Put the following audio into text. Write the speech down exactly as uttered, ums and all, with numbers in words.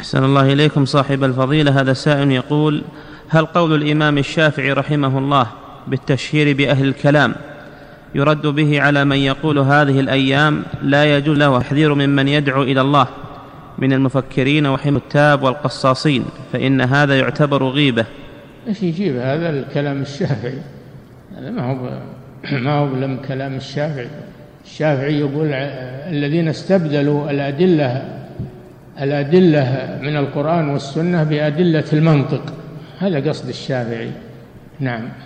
أحسن الله إليكم صاحب الفضيلة. هذا سائل يقول: هل قول الإمام الشافعي رحمه الله بالتشهير بأهل الكلام يرد به على من يقول هذه الأيام لا يجوز له تحذير ممن يدعو إلى الله من المفكرين والكتاب والقصاصين، فإن هذا يعتبر غيبة؟ ايش يجيب هذا الكلام الشافعي؟ هذا ما هو ما هو لم كلام الشافعي. الشافعي يقول الذين استبدلوا الأدلة الأدلة من القرآن والسنة بأدلة المنطق، هذا قصد الشافعي. نعم.